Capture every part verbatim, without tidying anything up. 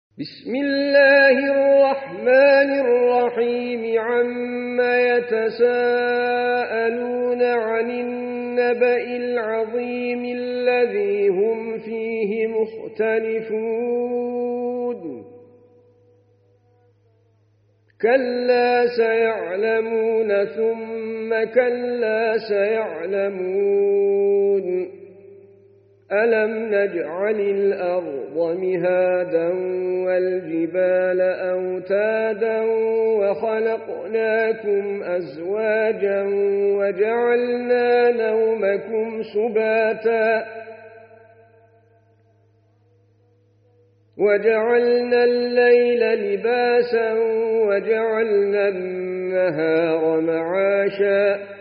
بسم الله الرحمن الرحيم عما يتساءلون عن النبأ العظيم الذي هم فيه مختلفون كلا سيعلمون ثم كلا سيعلمون ألم نجعل الأرض مهادا والجبال أوتادا وخلقناكم أزواجا وجعلنا نومكم سباتا وجعلنا الليل لباسا وجعلنا النهار معاشا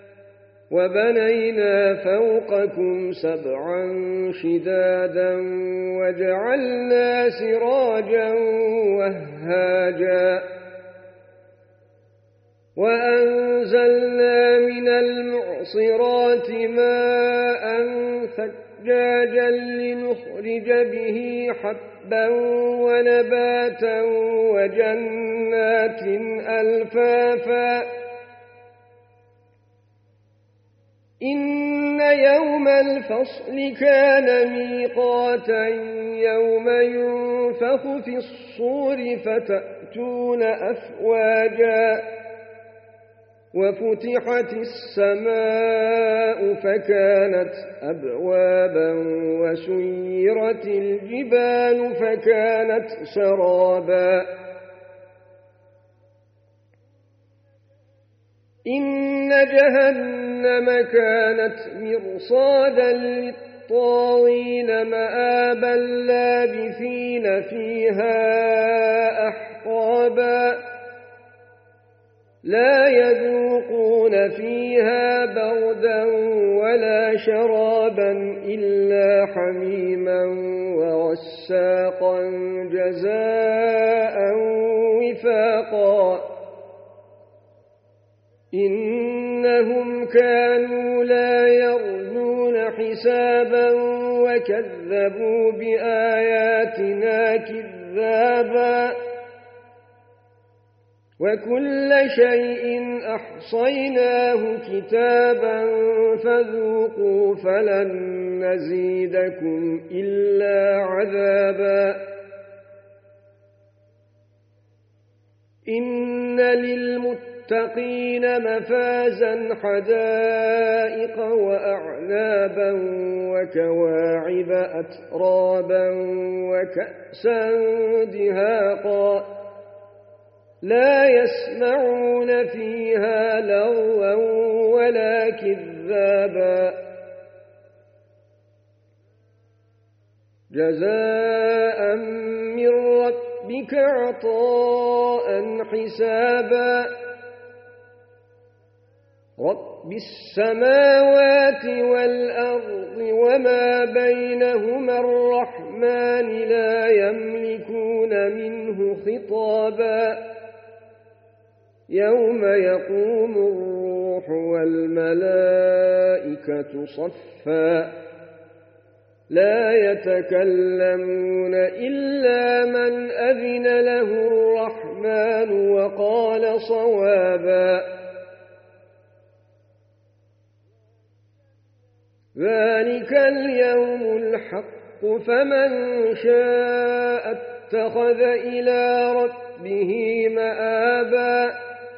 وبنينا فوقكم سبعا شدادا وجعلنا سراجا وهاجا وأنزلنا من المعصرات ماء ثجاجا لنخرج به حبا ونباتا وجنات ألفافا إن يوم الفصل كان ميقاتا يوم ينفخ في الصور فتأتون أفواجا وفتحت السماء فكانت أبوابا وسيرت الجبال فكانت سرابا إن جهنم كانت مرصادا للطاغين مآبا لابثين فيها أحقابا لا يذوقون فيها بردا ولا شرابا إلا حميما وغساقا جزاء وفاقا إنهم كانوا لا يرجون حسابا وكذبوا بآياتنا كذابا وكل شيء أحصيناه كتابا فذوقوا فلن نزيدكم إلا عذابا إن للمتقين المتقين مفازا حدائق وأعنابا وكواعب أترابا وكأسا دهاقا لا يسمعون فيها لغوا ولا كذابا جزاء من ربك عطاء حسابا رب السماوات والأرض وما بينهما الرحمن لا يملكون منه خطابا يوم يقوم الروح والملائكة صفا لا يتكلمون إلا من أذن له الرحمن وقال صوابا ذلك اليوم الحق فمن شاء اتخذ إلى ربه مآبا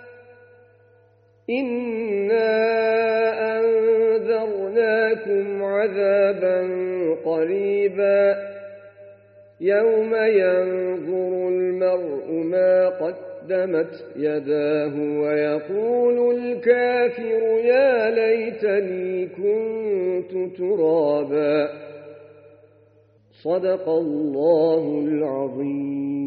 إنا أنذرناكم عذابا قريبا يوم ينظر المرء ما قدمت يداه ويقول الكافر يا ليتني كنت ترابا صدق الله العظيم.